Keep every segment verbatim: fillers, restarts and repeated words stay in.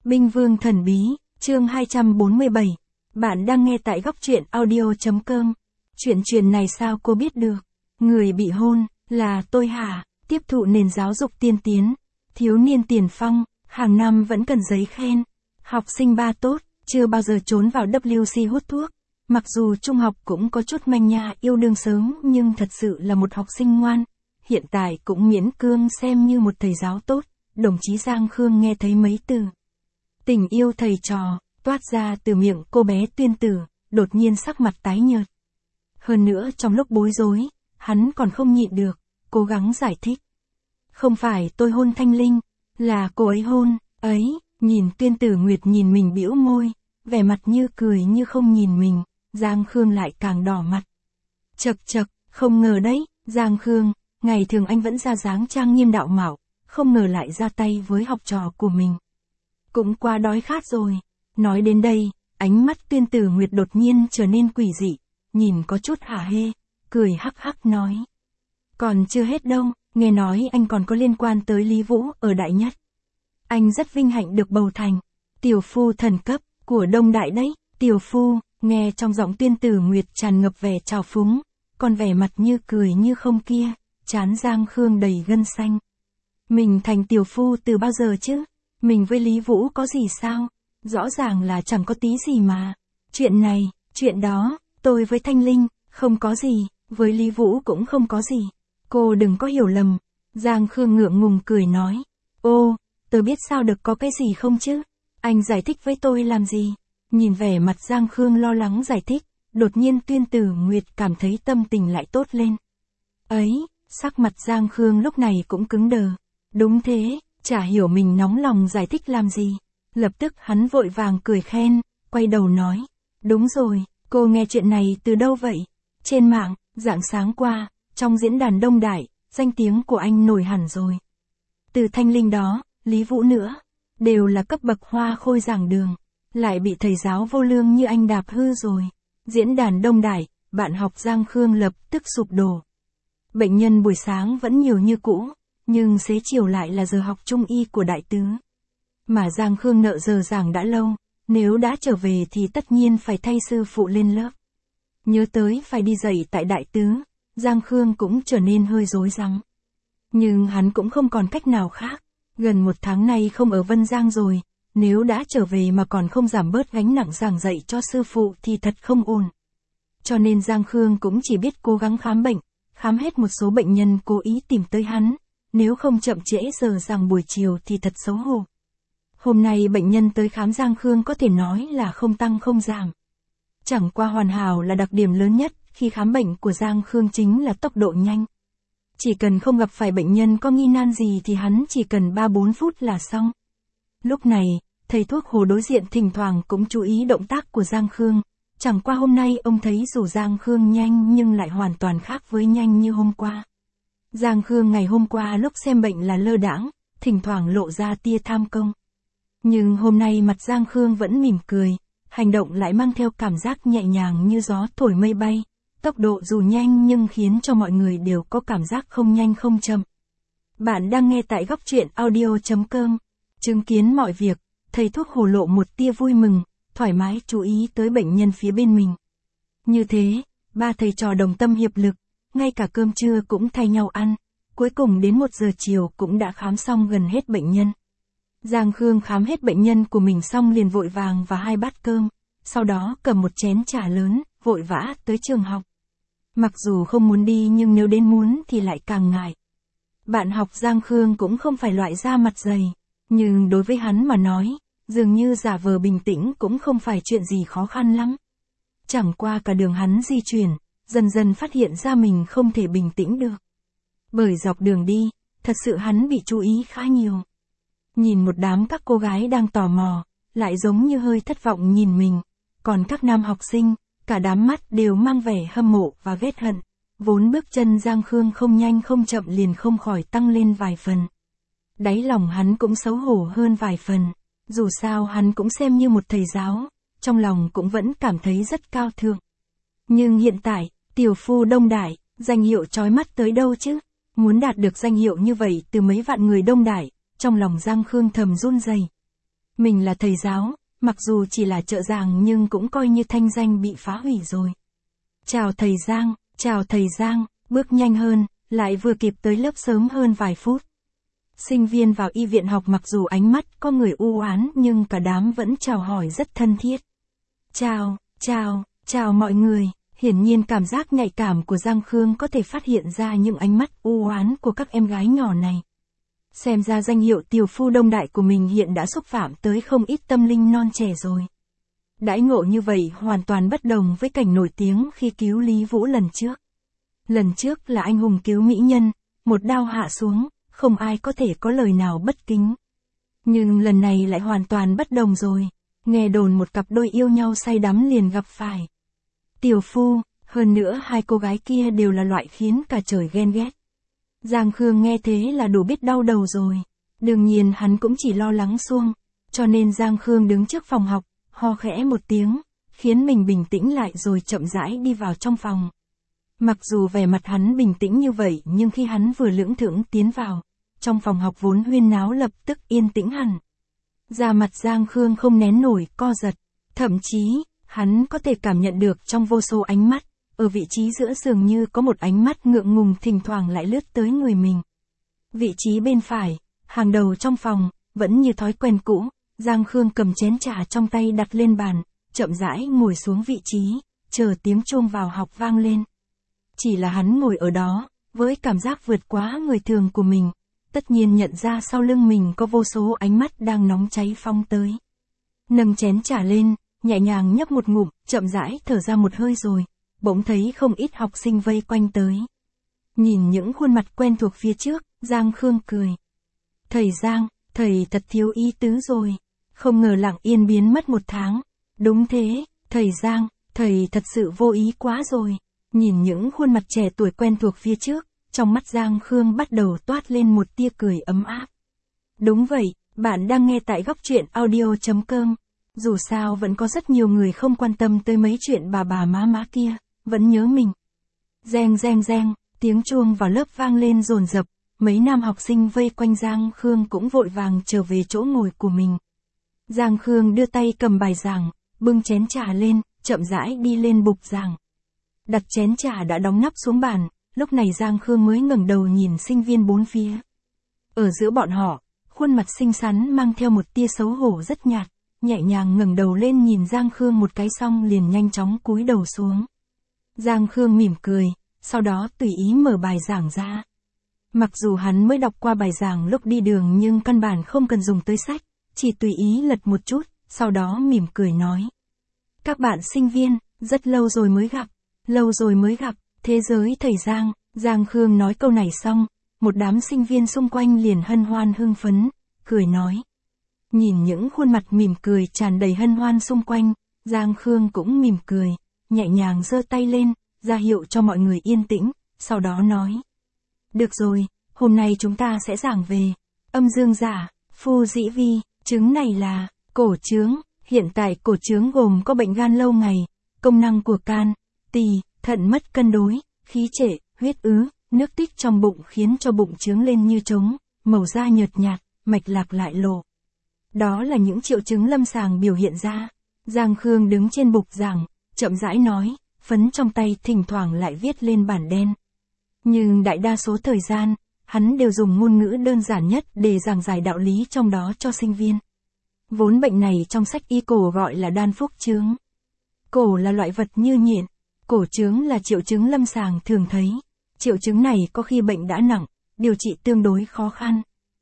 Binh Vương Thần Bí, chương hai trăm bốn mươi bảy. Bạn đang nghe tại góc truyện audio.com. Chuyện truyền này sao cô biết được? Người bị hôn, là tôi hả? Tiếp thụ nền giáo dục tiên tiến. Thiếu niên tiền phong, hàng năm vẫn cần giấy khen. Học sinh ba tốt, chưa bao giờ trốn vào vê kép xê hút thuốc. Mặc dù trung học cũng có chút manh nha yêu đương sớm nhưng thật sự là một học sinh ngoan. Hiện tại cũng miễn cương xem như một thầy giáo tốt. Đồng chí Giang Khương nghe thấy mấy từ tình yêu thầy trò, toát ra từ miệng cô bé Tuyên Tử, đột nhiên sắc mặt tái nhợt. Hơn nữa trong lúc bối rối, hắn còn không nhịn được, cố gắng giải thích. Không phải tôi hôn Thanh Linh, là cô ấy hôn, ấy, nhìn Tuyên Tử Nguyệt nhìn mình bĩu môi, vẻ mặt như cười như không nhìn mình, Giang Khương lại càng đỏ mặt. Chậc chậc, không ngờ đấy, Giang Khương, ngày thường anh vẫn ra dáng trang nghiêm đạo mạo, không ngờ lại ra tay với học trò của mình. Cũng quá đói khát rồi. Nói đến đây, ánh mắt Tuyên Tử Nguyệt đột nhiên trở nên quỷ dị, nhìn có chút hả hê, cười hắc hắc nói. Còn chưa hết đâu, nghe nói anh còn có liên quan tới Lý Vũ ở Đại Nhất. Anh rất vinh hạnh được bầu thành tiểu phu thần cấp của Đông Đại đấy. Tiểu phu, nghe trong giọng Tuyên Tử Nguyệt tràn ngập vẻ trào phúng, còn vẻ mặt như cười như không kia, trán Giang Khương đầy gân xanh. Mình thành tiểu phu từ bao giờ chứ? Mình với Lý Vũ có gì sao? Rõ ràng là chẳng có tí gì mà. Chuyện này, chuyện đó, tôi với Thanh Linh, không có gì, với Lý Vũ cũng không có gì. Cô đừng có hiểu lầm. Giang Khương ngượng ngùng cười nói. Ô, tôi biết sao được có cái gì không chứ? Anh giải thích với tôi làm gì? Nhìn vẻ mặt Giang Khương lo lắng giải thích, đột nhiên Tuyên Tử Nguyệt cảm thấy tâm tình lại tốt lên. Ấy, sắc mặt Giang Khương lúc này cũng cứng đờ. Đúng thế. Chả hiểu mình nóng lòng giải thích làm gì. Lập tức hắn vội vàng cười khen, quay đầu nói. Đúng rồi, cô nghe chuyện này từ đâu vậy? Trên mạng, rạng sáng qua, trong diễn đàn Đông Đại, danh tiếng của anh nổi hẳn rồi. Từ Thanh Linh đó, Lý Vũ nữa, đều là cấp bậc hoa khôi giảng đường, lại bị thầy giáo vô lương như anh đạp hư rồi. Diễn đàn Đông Đại, bạn học Giang Khương lập tức sụp đổ. Bệnh nhân buổi sáng vẫn nhiều như cũ. Nhưng xế chiều lại là giờ học trung y của đại tứ. Mà Giang Khương nợ giờ giảng đã lâu, nếu đã trở về thì tất nhiên phải thay sư phụ lên lớp. Nhớ tới phải đi dạy tại đại tứ, Giang Khương cũng trở nên hơi rối rắm. Nhưng hắn cũng không còn cách nào khác, gần một tháng nay không ở Vân Giang rồi, nếu đã trở về mà còn không giảm bớt gánh nặng giảng dạy cho sư phụ thì thật không ổn. Cho nên Giang Khương cũng chỉ biết cố gắng khám bệnh, khám hết một số bệnh nhân cố ý tìm tới hắn. Nếu không chậm trễ giờ rằng buổi chiều thì thật xấu hổ. Hôm nay bệnh nhân tới khám Giang Khương có thể nói là không tăng không giảm. Chẳng qua hoàn hảo là đặc điểm lớn nhất khi khám bệnh của Giang Khương chính là tốc độ nhanh. Chỉ cần không gặp phải bệnh nhân có nghi nan gì thì hắn chỉ cần ba bốn phút là xong. Lúc này, thầy thuốc Hồ đối diện thỉnh thoảng cũng chú ý động tác của Giang Khương. Chẳng qua hôm nay ông thấy dù Giang Khương nhanh nhưng lại hoàn toàn khác với nhanh như hôm qua. Giang Khương ngày hôm qua lúc xem bệnh là lơ đãng, thỉnh thoảng lộ ra tia tham công. Nhưng hôm nay mặt Giang Khương vẫn mỉm cười, hành động lại mang theo cảm giác nhẹ nhàng như gió thổi mây bay, tốc độ dù nhanh nhưng khiến cho mọi người đều có cảm giác không nhanh không chậm. Bạn đang nghe tại góc truyện audio.com, chứng kiến mọi việc, thầy thuốc Hồ lộ một tia vui mừng, thoải mái chú ý tới bệnh nhân phía bên mình. Như thế, ba thầy trò đồng tâm hiệp lực. Ngay cả cơm trưa cũng thay nhau ăn, cuối cùng đến một giờ chiều cũng đã khám xong gần hết bệnh nhân. Giang Khương khám hết bệnh nhân của mình xong liền vội vàng và hai bát cơm, sau đó cầm một chén trà lớn, vội vã tới trường học. Mặc dù không muốn đi nhưng nếu đến muốn thì lại càng ngại. Bạn học Giang Khương cũng không phải loại da mặt dày, nhưng đối với hắn mà nói, dường như giả vờ bình tĩnh cũng không phải chuyện gì khó khăn lắm. Chẳng qua cả đường hắn di chuyển, dần dần phát hiện ra mình không thể bình tĩnh được. Bởi dọc đường đi, thật sự hắn bị chú ý khá nhiều. Nhìn một đám các cô gái đang tò mò, lại giống như hơi thất vọng nhìn mình. Còn các nam học sinh, cả đám mắt đều mang vẻ hâm mộ và ghét hận. Vốn bước chân Giang Khương không nhanh không chậm liền không khỏi tăng lên vài phần. Đáy lòng hắn cũng xấu hổ hơn vài phần. Dù sao hắn cũng xem như một thầy giáo, trong lòng cũng vẫn cảm thấy rất cao thượng. Nhưng hiện tại, tiểu phu Đông Đại, danh hiệu chói mắt tới đâu chứ? Muốn đạt được danh hiệu như vậy từ mấy vạn người Đông Đại, trong lòng Giang Khương thầm run rẩy. Mình là thầy giáo, mặc dù chỉ là trợ giảng nhưng cũng coi như thanh danh bị phá hủy rồi. Chào thầy Giang, chào thầy Giang, bước nhanh hơn, lại vừa kịp tới lớp sớm hơn vài phút. Sinh viên vào y viện học mặc dù ánh mắt có người u oán nhưng cả đám vẫn chào hỏi rất thân thiết. Chào, chào, chào mọi người. Hiển nhiên cảm giác nhạy cảm của Giang Khương có thể phát hiện ra những ánh mắt u oán của các em gái nhỏ này. Xem ra danh hiệu tiểu phu đông đại của mình hiện đã xúc phạm tới không ít tâm linh non trẻ rồi. Đãi ngộ như vậy hoàn toàn bất đồng với cảnh nổi tiếng khi cứu Lý Vũ lần trước. Lần trước là anh hùng cứu mỹ nhân, một đao hạ xuống, không ai có thể có lời nào bất kính. Nhưng lần này lại hoàn toàn bất đồng rồi. Nghe đồn một cặp đôi yêu nhau say đắm liền gặp phải tiểu phu, hơn nữa hai cô gái kia đều là loại khiến cả trời ghen ghét. Giang Khương nghe thế là đủ biết đau đầu rồi. Đương nhiên hắn cũng chỉ lo lắng suông, cho nên Giang Khương đứng trước phòng học, ho khẽ một tiếng, khiến mình bình tĩnh lại rồi chậm rãi đi vào trong phòng. Mặc dù vẻ mặt hắn bình tĩnh như vậy nhưng khi hắn vừa lưỡng thưởng tiến vào, trong phòng học vốn huyên náo lập tức yên tĩnh hẳn. Da mặt Giang Khương không nén nổi co giật, thậm chí, hắn có thể cảm nhận được trong vô số ánh mắt, ở vị trí giữa dường như có một ánh mắt ngượng ngùng thỉnh thoảng lại lướt tới người mình. Vị trí bên phải, hàng đầu trong phòng, vẫn như thói quen cũ, Giang Khương cầm chén trà trong tay đặt lên bàn, chậm rãi ngồi xuống vị trí, chờ tiếng chuông vào học vang lên. Chỉ là hắn ngồi ở đó, với cảm giác vượt quá người thường của mình, tất nhiên nhận ra sau lưng mình có vô số ánh mắt đang nóng cháy phong tới. Nâng chén trà lên, nhẹ nhàng nhấp một ngụm, chậm rãi thở ra một hơi rồi, bỗng thấy không ít học sinh vây quanh tới. Nhìn những khuôn mặt quen thuộc phía trước, Giang Khương cười. Thầy Giang, thầy thật thiếu ý tứ rồi, không ngờ lặng yên biến mất một tháng. Đúng thế, thầy Giang, thầy thật sự vô ý quá rồi. Nhìn những khuôn mặt trẻ tuổi quen thuộc phía trước, trong mắt Giang Khương bắt đầu toát lên một tia cười ấm áp. Đúng vậy, bạn đang nghe tại góc truyện audio chấm com. Dù sao vẫn có rất nhiều người không quan tâm tới mấy chuyện bà bà má má kia, vẫn nhớ mình. Reng reng reng, tiếng chuông vào lớp vang lên dồn dập, mấy nam học sinh vây quanh Giang Khương cũng vội vàng trở về chỗ ngồi của mình. Giang Khương đưa tay cầm bài giảng, bưng chén trà lên, chậm rãi đi lên bục giảng. Đặt chén trà đã đóng nắp xuống bàn, lúc này Giang Khương mới ngẩng đầu nhìn sinh viên bốn phía. Ở giữa bọn họ, khuôn mặt xinh xắn mang theo một tia xấu hổ rất nhạt, nhẹ nhàng ngẩng đầu lên nhìn Giang Khương một cái xong liền nhanh chóng cúi đầu xuống. Giang Khương mỉm cười, sau đó tùy ý mở bài giảng ra. Mặc dù hắn mới đọc qua bài giảng lúc đi đường nhưng căn bản không cần dùng tới sách, chỉ tùy ý lật một chút, sau đó mỉm cười nói. Các bạn sinh viên, rất lâu rồi mới gặp, lâu rồi mới gặp, thế giới thầy Giang. Giang Khương nói câu này xong, một đám sinh viên xung quanh liền hân hoan hưng phấn, cười nói. Nhìn những khuôn mặt mỉm cười tràn đầy hân hoan xung quanh, Giang Khương cũng mỉm cười, nhẹ nhàng giơ tay lên, ra hiệu cho mọi người yên tĩnh, sau đó nói. Được rồi, hôm nay chúng ta sẽ giảng về âm dương giả, phu dĩ vi, chứng này là cổ chướng. Hiện tại cổ chướng gồm có bệnh gan lâu ngày, công năng của can, tỳ, thận mất cân đối, khí trệ, huyết ứ, nước tích trong bụng khiến cho bụng chướng lên như trống, màu da nhợt nhạt, mạch lạc lại lộ. Đó là những triệu chứng lâm sàng biểu hiện ra. Giang Khương đứng trên bục giảng, chậm rãi nói, phấn trong tay thỉnh thoảng lại viết lên bản đen. Nhưng đại đa số thời gian, hắn đều dùng ngôn ngữ đơn giản nhất để giảng giải đạo lý trong đó cho sinh viên. Vốn bệnh này trong sách y cổ gọi là đan phúc chướng. Cổ là loại vật như nhện, cổ chướng là triệu chứng lâm sàng thường thấy. Triệu chứng này có khi bệnh đã nặng, điều trị tương đối khó khăn.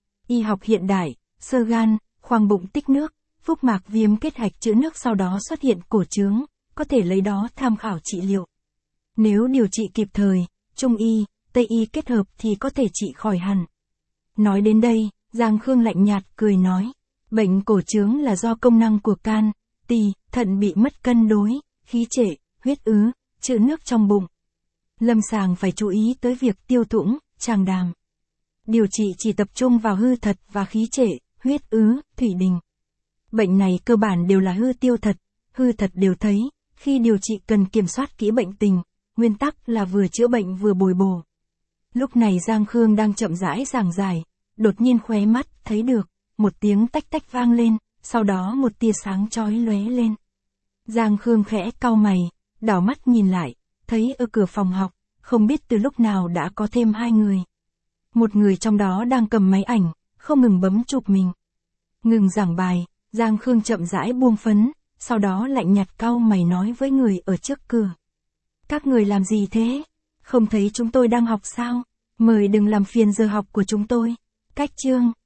Y học hiện đại, xơ gan, khoang bụng tích nước, phúc mạc viêm kết hạch trữ nước sau đó xuất hiện cổ chướng, có thể lấy đó tham khảo trị liệu. Nếu điều trị kịp thời, Trung y, Tây y kết hợp thì có thể trị khỏi hẳn. Nói đến đây, Giang Khương lạnh nhạt cười nói, bệnh cổ chướng là do công năng của can, tỳ, thận bị mất cân đối, khí trệ, huyết ứ, trữ nước trong bụng. Lâm sàng phải chú ý tới việc tiêu thủng, tràng đàm. Điều trị chỉ tập trung vào hư thật và khí trệ, huyết ứ, thủy đình. Bệnh này cơ bản đều là hư tiêu thật, hư thật đều thấy, khi điều trị cần kiểm soát kỹ bệnh tình, nguyên tắc là vừa chữa bệnh vừa bồi bổ. Lúc này Giang Khương đang chậm rãi giảng giải, đột nhiên khóe mắt thấy được, một tiếng tách tách vang lên, sau đó một tia sáng chói lóe lên. Giang Khương khẽ cau mày, đảo mắt nhìn lại, thấy ở cửa phòng học, không biết từ lúc nào đã có thêm hai người. Một người trong đó đang cầm máy ảnh, không ngừng bấm chụp mình. Ngừng giảng bài, Giang Khương chậm rãi buông phấn, sau đó lạnh nhạt cau mày nói với người ở trước cửa. Các người làm gì thế? Không thấy chúng tôi đang học sao? Mời đừng làm phiền giờ học của chúng tôi. Cách chương